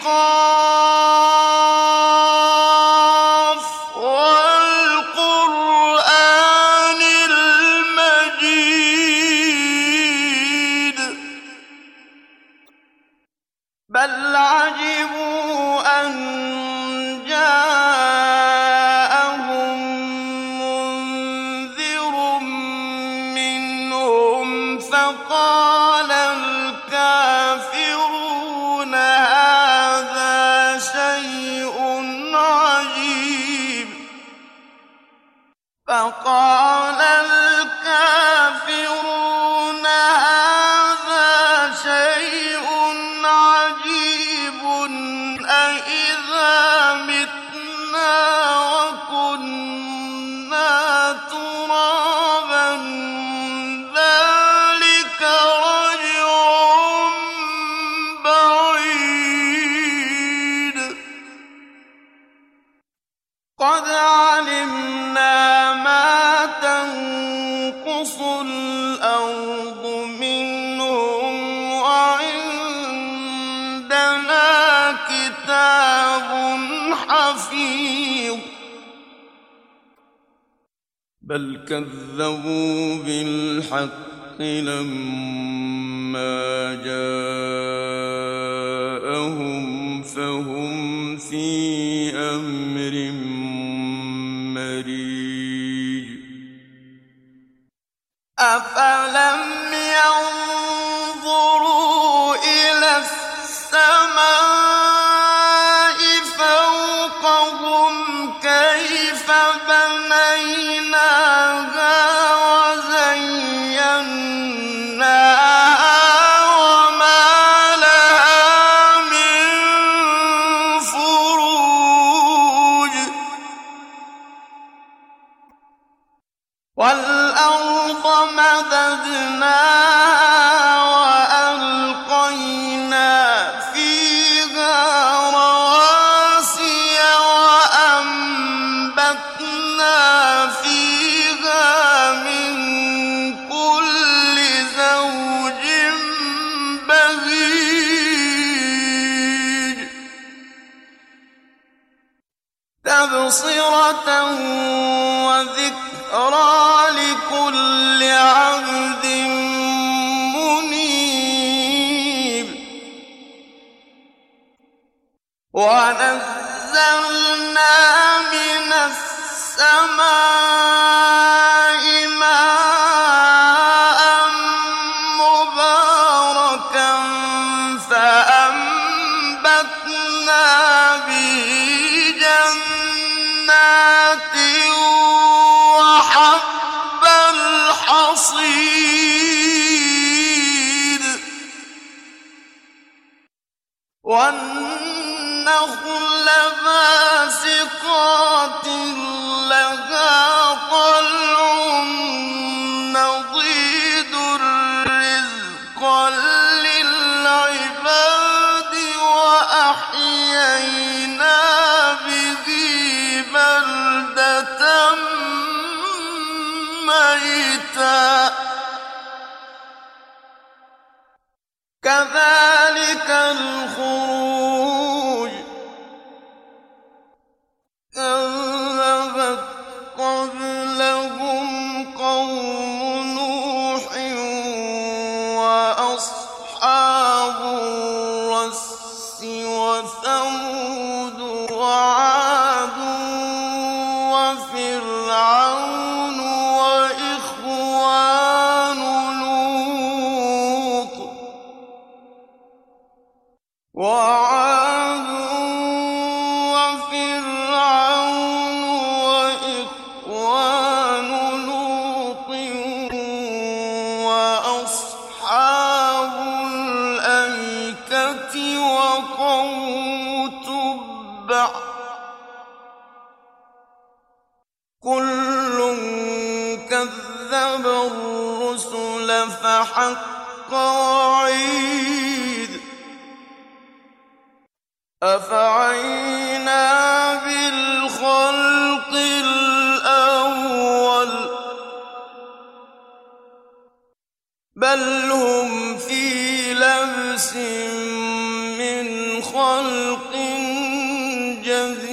قاف والقرآن المجيد بل عجبوا أن جاءهم منذر منهم فقال الكافرون هذا شيء عجيب فقال الكافرون هذا شيء عجيب أإذا متنا وكنا ترابا ذلك رجع بعيد قد علمنا ما تنقص الأرض منهم وعندنا كتاب حفيظ بل كذبوا بالحق لما جاءهم فهم في أمر مريج أفلم ينظروا إلى السماء فوقهم كيف بنيناها وزيناها وما لها من فروج والأرض مددناها وألقينا فيها رواسي وأنبتنا فيها من كل زوج بهيج تبصرة وذكرى لكل عبد منيب ونزلنا من السماء ماء مباركا فأنبتنا به جنات وحب الحصيد والنخل باسقات لها طلع نضيد رزقا للعباد وأحيينا به بلدة ميتا كذلك الخروج كذبت قبلهم قوم نوح وأصحاب الرس وثمود وعاد وفرعون وإخوان لوط وعاد وفرعون وإخوان لوط وأصحاب الأيكة وقوم تبع كل كذب الرسل فحق وعيد أفعينا بالخلق الأول بل هم في لبس من خلق خَلْقٍ جَدِيدٍ